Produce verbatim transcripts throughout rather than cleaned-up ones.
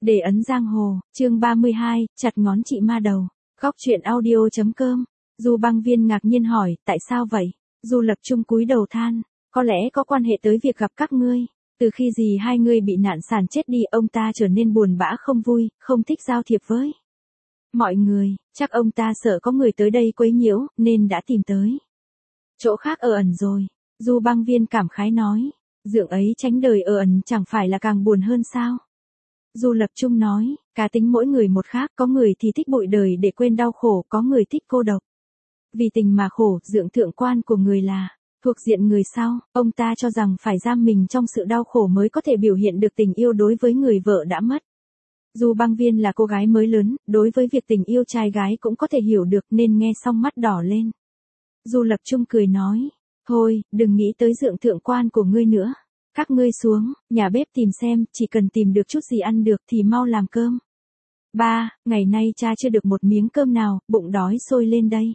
Để ấn giang hồ, chương ba mươi hai, chặt ngón chị ma đầu. Góc truyện audio.com. Du Băng Viên ngạc nhiên hỏi, tại sao vậy? Du Lập Trung cúi đầu than, có lẽ có quan hệ tới việc gặp các ngươi. Từ khi gì hai ngươi bị nạn sàn chết đi, ông ta trở nên buồn bã không vui, không thích giao thiệp với mọi người, chắc ông ta sợ có người tới đây quấy nhiễu, nên đã tìm tới chỗ khác ở ẩn rồi. Du Băng Viên cảm khái nói, dượng ấy tránh đời ở ẩn chẳng phải là càng buồn hơn sao? Du Lập Trung nói, cá tính mỗi người một khác, có người thì thích bụi đời để quên đau khổ, có người thích cô độc. Vì tình mà khổ, dượng thượng quan của người là thuộc diện người sau, ông ta cho rằng phải giam mình trong sự đau khổ mới có thể biểu hiện được tình yêu đối với người vợ đã mất. Du Băng Viên là cô gái mới lớn, đối với việc tình yêu trai gái cũng có thể hiểu được nên nghe xong mắt đỏ lên. Du Lập Trung cười nói, thôi, đừng nghĩ tới dượng thượng quan của ngươi nữa. Các ngươi xuống, nhà bếp tìm xem, chỉ cần tìm được chút gì ăn được thì mau làm cơm. Ba, ngày nay cha chưa được một miếng cơm nào, bụng đói sôi lên đây.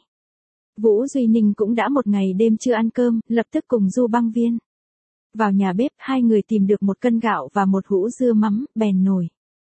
Vũ Duy Ninh cũng đã một ngày đêm chưa ăn cơm, lập tức cùng Du Băng Viên vào nhà bếp, hai người tìm được một cân gạo và một hũ dưa mắm, bèn nồi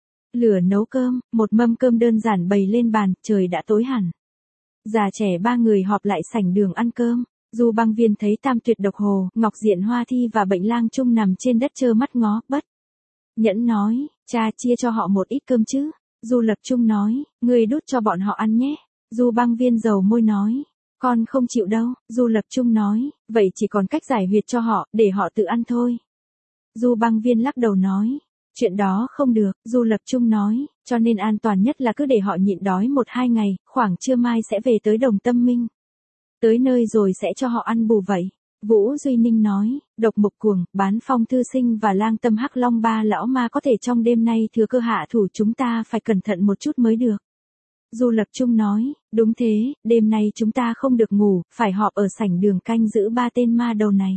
lửa nấu cơm, một mâm cơm đơn giản bày lên bàn, trời đã tối hẳn. Già trẻ ba người họp lại sảnh đường ăn cơm. Du Băng Viên thấy Tam Tuyệt Độc Hồ, Ngọc Diện Hoa Thi và Bệnh Lang Trung nằm trên đất trơ mắt ngó, bất nhẫn nói, cha chia cho họ một ít cơm chứ. Du Lập Trung nói, người đút cho bọn họ ăn nhé. Du Băng Viên dầu môi nói, con không chịu đâu. Du Lập Trung nói, vậy chỉ còn cách giải huyệt cho họ, để họ tự ăn thôi. Du Băng Viên lắc đầu nói, chuyện đó không được. Du Lập Trung nói, cho nên an toàn nhất là cứ để họ nhịn đói một hai ngày, khoảng trưa mai sẽ về tới Đồng Tâm Minh. Tới nơi rồi sẽ cho họ ăn bù vậy. Vũ Duy Ninh nói, Độc Mục Cuồng, Bán Phong Thư Sinh và Lang Tâm Hắc Long ba lão ma có thể trong đêm nay thừa cơ hạ thủ, chúng ta phải cẩn thận một chút mới được. Du Lập Trung nói, đúng thế, đêm nay chúng ta không được ngủ, phải họp ở sảnh đường canh giữ ba tên ma đầu này.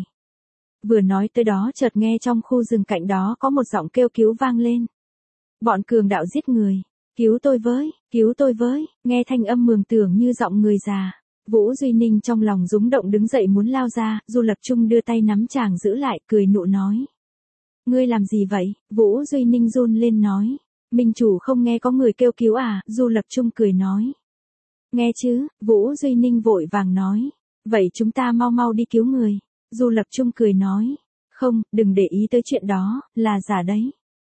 Vừa nói tới đó chợt nghe trong khu rừng cạnh đó có một giọng kêu cứu vang lên. Bọn cường đạo giết người, cứu tôi với, cứu tôi với, nghe thanh âm mường tưởng như giọng người già. Vũ Duy Ninh trong lòng rúng động đứng dậy muốn lao ra, Du Lập Trung đưa tay nắm chàng giữ lại, cười nụ nói. Ngươi làm gì vậy? Vũ Duy Ninh run lên nói. Minh chủ không nghe có người kêu cứu à? Du Lập Trung cười nói. Nghe chứ, Vũ Duy Ninh vội vàng nói. Vậy chúng ta mau mau đi cứu người. Du Lập Trung cười nói. Không, đừng để ý tới chuyện đó, là giả đấy.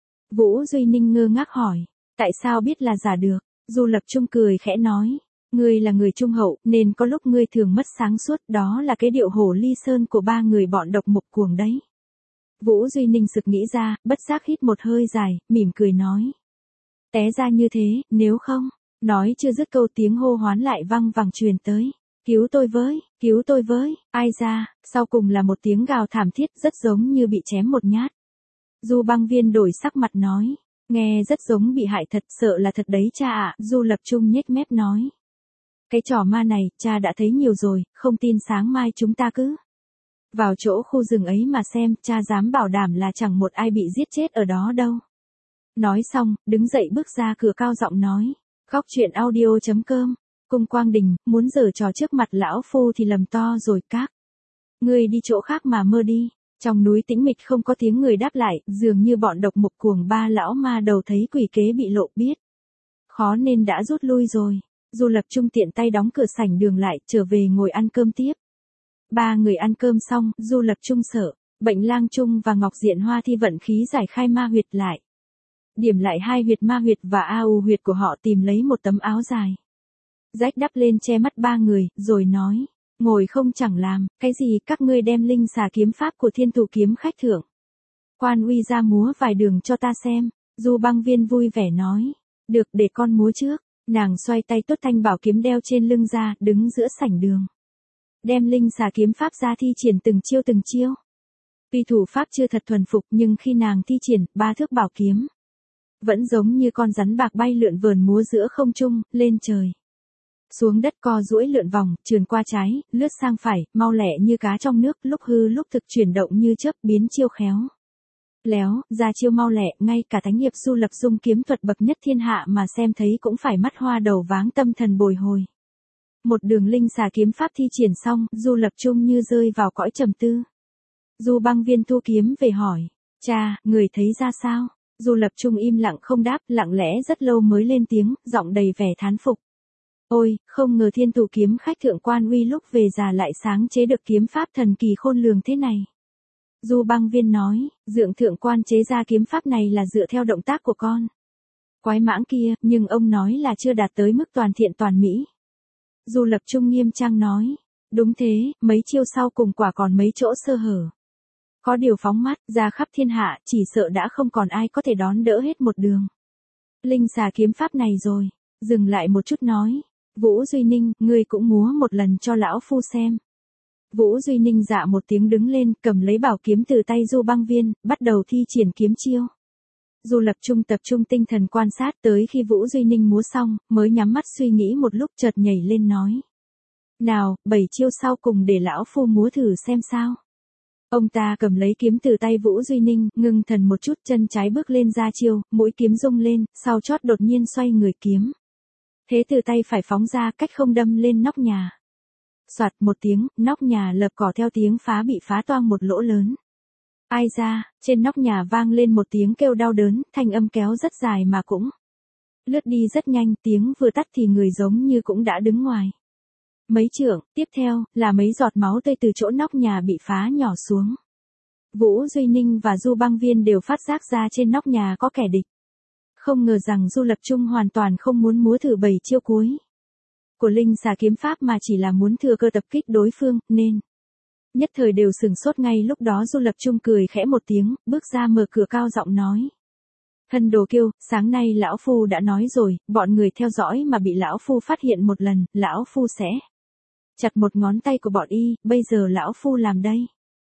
Vũ Duy Ninh ngơ ngác hỏi. Tại sao biết là giả được? Du Lập Trung cười khẽ nói. Ngươi là người trung hậu, nên có lúc ngươi thường mất sáng suốt, đó là cái điệu hổ ly sơn của ba người bọn Độc Mục Cuồng đấy. Vũ Duy Ninh sực nghĩ ra, bất giác hít một hơi dài, mỉm cười nói. Té ra như thế, nếu không, nói chưa dứt câu tiếng hô hoán lại văng vẳng truyền tới. Cứu tôi với, cứu tôi với, ai ra, sau cùng là một tiếng gào thảm thiết rất giống như bị chém một nhát. Du Băng Viên đổi sắc mặt nói, nghe rất giống bị hại thật, sợ là thật đấy cha ạ. Du Lập Trung nhếch mép nói. Cái trò ma này, cha đã thấy nhiều rồi, không tin sáng mai chúng ta cứ vào chỗ khu rừng ấy mà xem, cha dám bảo đảm là chẳng một ai bị giết chết ở đó đâu. Nói xong, đứng dậy bước ra cửa cao giọng nói, góc truyện audio.com, Cung Quang Đình, muốn giở trò trước mặt lão phu thì lầm to rồi các. Ngươi đi chỗ khác mà mơ đi. Trong núi tĩnh mịch không có tiếng người đáp lại, dường như bọn Độc Mục Cuồng ba lão ma đầu thấy quỷ kế bị lộ biết khó nên đã rút lui rồi. Du Lập Trung tiện tay đóng cửa sảnh đường lại, trở về ngồi ăn cơm tiếp. Ba người ăn cơm xong, Du Lập Trung sợ, Bệnh Lang Trung và Ngọc Diện Hoa Thi vận khí giải khai ma huyệt lại. Điểm lại hai huyệt ma huyệt và a u huyệt của họ, tìm lấy một tấm áo dài rách đắp lên che mắt ba người, rồi nói, ngồi không chẳng làm, cái gì các ngươi đem linh xà kiếm pháp của Thiên Thủ Kiếm Khách thượng Quan uy ra múa vài đường cho ta xem. Du Băng Viên vui vẻ nói, được, để con múa trước. Nàng xoay tay tuốt thanh bảo kiếm đeo trên lưng ra, đứng giữa sảnh đường. Đem linh xà kiếm pháp ra thi triển từng chiêu từng chiêu. Tuy thủ pháp chưa thật thuần phục nhưng khi nàng thi triển, ba thước bảo kiếm vẫn giống như con rắn bạc bay lượn vờn múa giữa không trung, lên trời, xuống đất, co duỗi lượn vòng, trườn qua trái, lướt sang phải, mau lẹ như cá trong nước, lúc hư lúc thực, chuyển động như chớp, biến chiêu khéo léo, ra chiêu mau lẹ, ngay cả thánh hiệp Du Lập Dung kiếm thuật bậc nhất thiên hạ mà xem thấy cũng phải mắt hoa đầu váng, tâm thần bồi hồi. Một đường linh xà kiếm pháp thi triển xong, Du Lập Trung như rơi vào cõi trầm tư. Du Băng Viên thu kiếm về hỏi, cha, người thấy ra sao? Du Lập Trung im lặng không đáp, lặng lẽ rất lâu mới lên tiếng, giọng đầy vẻ thán phục. Ôi, không ngờ Thiên Tù kiếm khách thượng quan uy lúc về già lại sáng chế được kiếm pháp thần kỳ khôn lường thế này. Du Băng Viên nói, Dượng thượng quan chế ra kiếm pháp này là dựa theo động tác của con quái mãng kia, nhưng ông nói là chưa đạt tới mức toàn thiện toàn mỹ. Du Lập Trung nghiêm trang nói, đúng thế, mấy chiêu sau cùng quả còn mấy chỗ sơ hở. Có điều phóng mắt ra khắp thiên hạ, chỉ sợ đã không còn ai có thể đón đỡ hết một đường. Linh xà kiếm pháp này rồi, dừng lại một chút nói, Vũ Duy Ninh, ngươi cũng múa một lần cho lão phu xem. Vũ Duy Ninh dạ một tiếng đứng lên, cầm lấy bảo kiếm từ tay Du Băng Viên, bắt đầu thi triển kiếm chiêu. Du Lập Trung tập trung tinh thần quan sát tới khi Vũ Duy Ninh múa xong, mới nhắm mắt suy nghĩ một lúc chợt nhảy lên nói. Nào, bảy chiêu sau cùng để lão phu múa thử xem sao. Ông ta cầm lấy kiếm từ tay Vũ Duy Ninh, ngưng thần một chút, chân trái bước lên ra chiêu, mũi kiếm rung lên, sau chót đột nhiên xoay người kiếm. Thế từ tay phải phóng ra cách không đâm lên nóc nhà. Soạt một tiếng, nóc nhà lợp cỏ theo tiếng phá bị phá toang một lỗ lớn. Ai ra, trên nóc nhà vang lên một tiếng kêu đau đớn, thanh âm kéo rất dài mà cũng lướt đi rất nhanh, tiếng vừa tắt thì người giống như cũng đã đứng ngoài mấy trượng, tiếp theo, là mấy giọt máu tươi từ chỗ nóc nhà bị phá nhỏ xuống. Vũ Duy Ninh và Du Băng Viên đều phát giác ra trên nóc nhà có kẻ địch. Không ngờ rằng Du Lập Trung hoàn toàn không muốn múa thử bảy chiêu cuối của linh xà kiếm pháp mà chỉ là muốn thừa cơ tập kích đối phương, nên nhất thời đều sừng sốt. Ngay lúc đó Du Lập Trung cười khẽ một tiếng, bước ra mở cửa cao giọng nói. Hân Đồ Kiêu, sáng nay lão phu đã nói rồi, bọn người theo dõi mà bị lão phu phát hiện một lần, lão phu sẽ chặt một ngón tay của bọn y, bây giờ lão phu làm đây.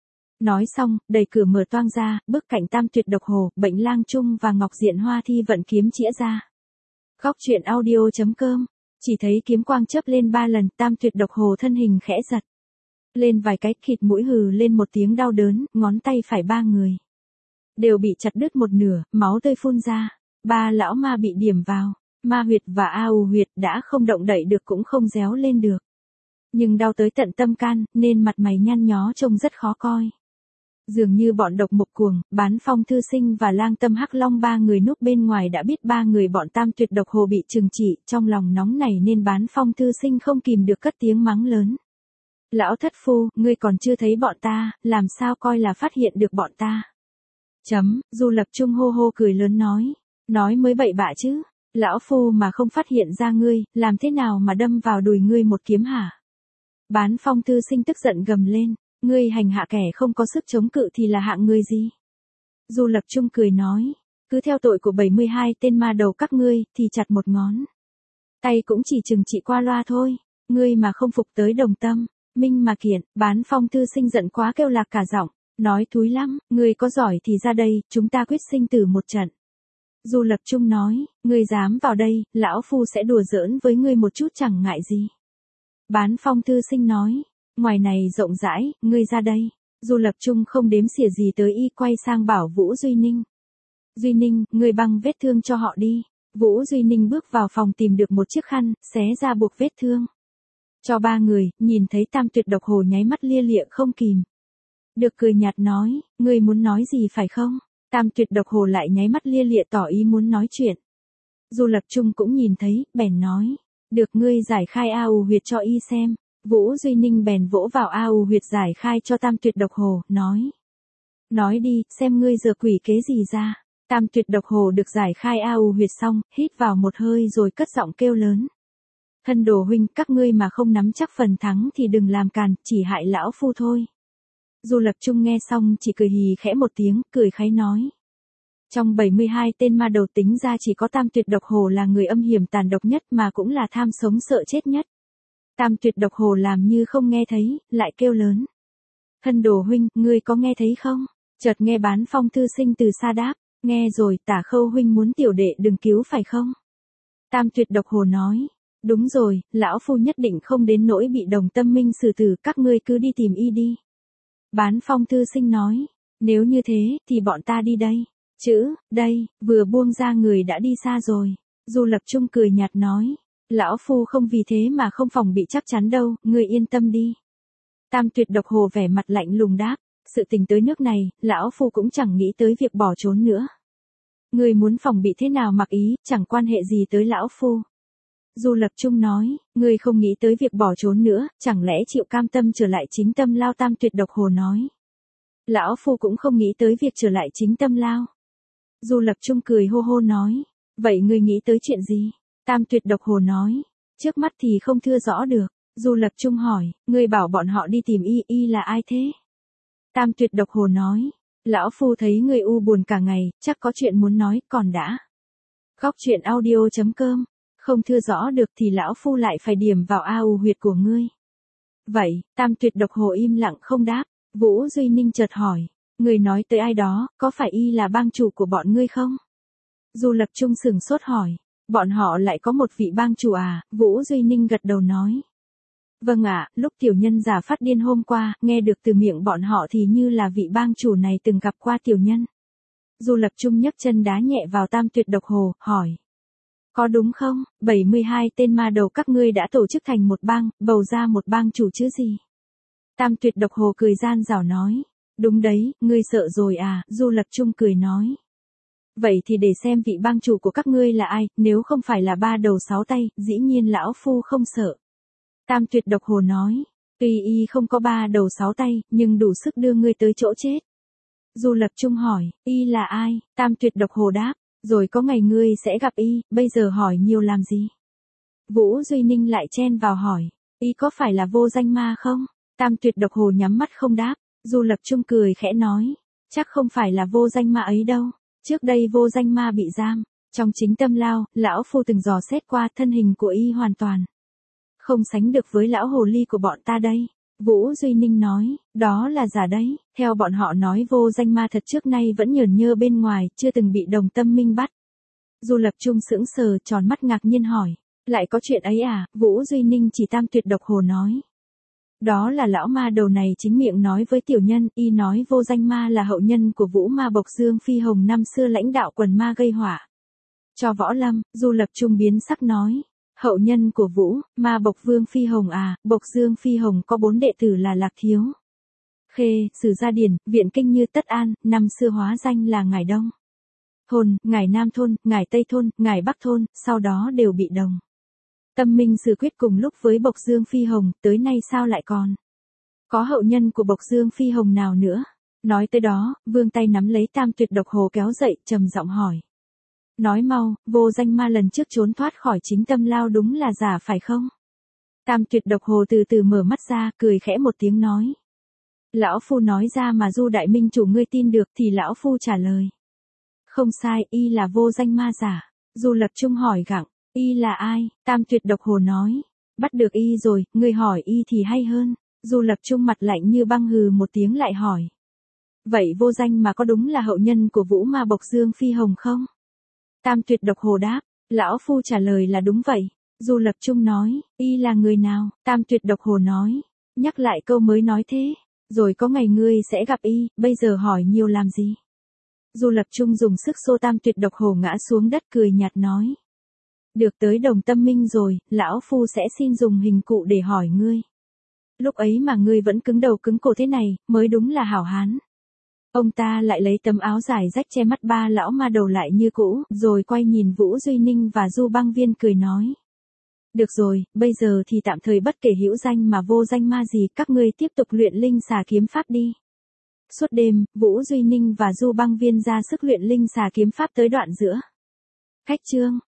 Nói xong, đẩy cửa mở toang ra, bước cạnh Tam Tuyệt Độc Hồ, Bệnh Lang Trung và Ngọc Diện Hoa Thi vận kiếm chĩa ra. Góc truyện audio chấm com, chỉ thấy kiếm quang chớp lên ba lần, Tam Tuyệt Độc Hồ thân hình khẽ giật lên vài cái, khịt mũi hừ lên một tiếng đau đớn, ngón tay phải ba người đều bị chặt đứt một nửa, máu tươi phun ra. Ba lão ma bị điểm vào ma huyệt và a u huyệt, đã không động đậy được cũng không réo lên được. Nhưng đau tới tận tâm can, nên mặt mày nhăn nhó trông rất khó coi. Dường như bọn Độc Mộc Cuồng, Bán Phong Thư Sinh và Lang Tâm Hắc Long ba người núp bên ngoài đã biết ba người bọn Tam Tuyệt Độc Hồ bị trừng trị, trong lòng nóng nảy nên Bán Phong Thư Sinh không kìm được cất tiếng mắng lớn. Lão thất phu, ngươi còn chưa thấy bọn ta, làm sao coi là phát hiện được bọn ta? Chấm, Du Lập Trung hô hô cười lớn nói. Nói mới bậy bạ chứ, lão phu mà không phát hiện ra ngươi, làm thế nào mà đâm vào đùi ngươi một kiếm hả? Bán Phong Thư Sinh tức giận gầm lên, ngươi hành hạ kẻ không có sức chống cự thì là hạng ngươi gì? Du Lập Trung cười nói, cứ theo tội của bảy mươi hai tên ma đầu các ngươi, thì chặt một ngón tay cũng chỉ chừng trị qua loa thôi, ngươi mà không phục tới đồng tâm, minh mà kiện. Bán Phong Thư Sinh giận quá kêu lạc cả giọng, nói thúi lắm, ngươi có giỏi thì ra đây, chúng ta quyết sinh tử một trận. Du Lập Trung nói, ngươi dám vào đây, lão phu sẽ đùa giỡn với ngươi một chút chẳng ngại gì. Bán Phong Thư Sinh nói, ngoài này rộng rãi, ngươi ra đây. Du Lập Trung không đếm xỉa gì tới y, quay sang bảo Vũ Duy Ninh. Duy Ninh, ngươi băng vết thương cho họ đi. Vũ Duy Ninh bước vào phòng tìm được một chiếc khăn, xé ra buộc vết thương cho ba người, nhìn thấy Tam Tuyệt Độc Hồ nháy mắt lia lịa không kìm được cười nhạt nói, ngươi muốn nói gì phải không? Tam Tuyệt Độc Hồ lại nháy mắt lia lịa tỏ ý muốn nói chuyện. Du Lập Trung cũng nhìn thấy, bèn nói, được, ngươi giải khai a u huyệt cho y xem. Vũ Duy Ninh bèn vỗ vào a u huyệt giải khai cho Tam Tuyệt Độc Hồ, nói. Nói đi, xem ngươi giờ quỷ kế gì ra. Tam Tuyệt Độc Hồ được giải khai a u huyệt xong, hít vào một hơi rồi cất giọng kêu lớn. Hân Đồ huynh, các ngươi mà không nắm chắc phần thắng thì đừng làm càn, chỉ hại lão phu thôi. Du Lập Trung nghe xong chỉ cười hì khẽ một tiếng, cười kháy nói. Trong bảy mươi hai tên ma đầu tính ra chỉ có Tam Tuyệt Độc Hồ là người âm hiểm tàn độc nhất mà cũng là tham sống sợ chết nhất. Tam Tuyệt Độc Hồ làm như không nghe thấy, lại kêu lớn. Hân Đồ huynh, ngươi có nghe thấy không? Chợt nghe Bán Phong Thư Sinh từ xa đáp, nghe rồi, Tả Khâu huynh muốn tiểu đệ đừng cứu phải không? Tam Tuyệt Độc Hồ nói, đúng rồi, lão phu nhất định không đến nỗi bị Đồng Tâm Minh xử tử, các ngươi cứ đi tìm y đi. Bán Phong Thư Sinh nói, nếu như thế, thì bọn ta đi đây. Chữ, đây, vừa buông ra người đã đi xa rồi. Du Lập Trung cười nhạt nói, lão phu không vì thế mà không phòng bị chắc chắn đâu, ngươi yên tâm đi. Tam Tuyệt Độc Hồ vẻ mặt lạnh lùng đáp, sự tình tới nước này, lão phu cũng chẳng nghĩ tới việc bỏ trốn nữa. Ngươi muốn phòng bị thế nào mặc ý, chẳng quan hệ gì tới lão phu. Du Lập Trung nói, ngươi không nghĩ tới việc bỏ trốn nữa, chẳng lẽ chịu cam tâm trở lại chính tâm lao? Tam Tuyệt Độc Hồ nói. Lão phu cũng không nghĩ tới việc trở lại chính tâm lao. Du Lập Trung cười hô hô nói, vậy ngươi nghĩ tới chuyện gì? Tam Tuyệt Độc Hồ nói, trước mắt thì không thưa rõ được. Du Lập Trung hỏi, ngươi bảo bọn họ đi tìm y, y là ai thế? Tam Tuyệt Độc Hồ nói, lão phu thấy ngươi u buồn cả ngày, chắc có chuyện muốn nói, còn đã. Góc truyện audio chấm com, không thưa rõ được thì lão phu lại phải điểm vào a u huyệt của ngươi. Vậy, Tam Tuyệt Độc Hồ im lặng không đáp. Vũ Duy Ninh chợt hỏi, ngươi nói tới ai đó, có phải y là bang chủ của bọn ngươi không? Du Lập Trung sửng sốt hỏi, bọn họ lại có một vị bang chủ à? Vũ Duy Ninh gật đầu nói. Vâng ạ, lúc tiểu nhân giả phát điên hôm qua, nghe được từ miệng bọn họ thì như là vị bang chủ này từng gặp qua tiểu nhân. Du Lập Trung nhấc chân đá nhẹ vào Tam Tuyệt Độc Hồ, hỏi. Có đúng không, bảy mươi hai tên ma đầu các ngươi đã tổ chức thành một bang, bầu ra một bang chủ chứ gì? Tam Tuyệt Độc Hồ cười gian rảo nói. Đúng đấy, ngươi sợ rồi à? Du Lập Trung cười nói. Vậy thì để xem vị bang chủ của các ngươi là ai, nếu không phải là ba đầu sáu tay, dĩ nhiên lão phu không sợ. Tam Tuyệt Độc Hồ nói, tuy y không có ba đầu sáu tay, nhưng đủ sức đưa ngươi tới chỗ chết. Du Lập Trung hỏi, y là ai? Tam Tuyệt Độc Hồ đáp, rồi có ngày ngươi sẽ gặp y, bây giờ hỏi nhiều làm gì? Vũ Duy Ninh lại chen vào hỏi, y có phải là Vô Danh Ma không? Tam Tuyệt Độc Hồ nhắm mắt không đáp. Du Lập Trung cười khẽ nói, chắc không phải là Vô Danh Ma ấy đâu. Trước đây Vô Danh Ma bị giam trong chính tâm lao, lão phu từng dò xét qua, thân hình của y hoàn toàn không sánh được với lão hồ ly của bọn ta đây. Vũ Duy Ninh nói, đó là giả đấy, theo bọn họ nói Vô Danh Ma thật trước nay vẫn nhởn nhơ bên ngoài, chưa từng bị Đồng Tâm Minh bắt. Du Lập Trung sững sờ, tròn mắt ngạc nhiên hỏi, lại có chuyện ấy à? Vũ Duy Ninh chỉ Tam Tuyệt Độc Hồ nói. Đó là lão ma đầu này chính miệng nói với tiểu nhân, y nói Vô Danh Ma là hậu nhân của Vũ Ma Bộc Dương Phi Hồng năm xưa lãnh đạo quần ma gây họa cho võ lâm. Du Lập Trung biến sắc nói, hậu nhân của Vũ Ma Bộc Vương Phi Hồng à? Bộc Dương Phi Hồng có bốn đệ tử là Lạc Thiếu, Khê, Sử Gia Điển, Viện Kinh Như Tất An, năm xưa hóa danh là Ngải Đông Thôn, Ngải Nam Thôn, Ngải Tây Thôn, Ngải Bắc Thôn, sau đó đều bị Đồng Tâm Minh xử quyết cùng lúc với Bộc Dương Phi Hồng, tới nay sao lại còn có hậu nhân của Bộc Dương Phi Hồng nào nữa? Nói tới đó, vương tay nắm lấy Tam Tuyệt Độc Hồ kéo dậy, trầm giọng hỏi. Nói mau, Vô Danh Ma lần trước trốn thoát khỏi chính tâm lao đúng là giả phải không? Tam Tuyệt Độc Hồ từ từ mở mắt ra, cười khẽ một tiếng nói. Lão phu nói ra mà Du đại minh chủ ngươi tin được thì lão phu trả lời. Không sai, y là Vô Danh Ma giả. Du Lập Trung hỏi gặng. Y là ai? Tam Tuyệt Độc Hồ nói. Bắt được y rồi, ngươi hỏi y thì hay hơn. Du Lập Trung mặt lạnh như băng hừ một tiếng lại hỏi. Vậy Vô Danh mà có đúng là hậu nhân của Vũ Ma Bộc Dương Phi Hồng không? Tam Tuyệt Độc Hồ đáp. Lão phu trả lời là đúng vậy. Du Lập Trung nói. Y là người nào? Tam Tuyệt Độc Hồ nói. Nhắc lại câu mới nói thế. Rồi có ngày ngươi sẽ gặp y, bây giờ hỏi nhiều làm gì? Du Lập Trung dùng sức xô Tam Tuyệt Độc Hồ ngã xuống đất cười nhạt nói. Được tới Đồng Tâm Minh rồi, lão phu sẽ xin dùng hình cụ để hỏi ngươi. Lúc ấy mà ngươi vẫn cứng đầu cứng cổ thế này, mới đúng là hảo hán. Ông ta lại lấy tấm áo dài rách che mắt ba lão ma đầu lại như cũ, rồi quay nhìn Vũ Duy Ninh và Du Băng Viên cười nói. Được rồi, bây giờ thì tạm thời bất kể hữu danh mà vô danh ma gì, các ngươi tiếp tục luyện linh xà kiếm pháp đi. Suốt đêm, Vũ Duy Ninh và Du Băng Viên ra sức luyện linh xà kiếm pháp tới đoạn giữa. Khách chương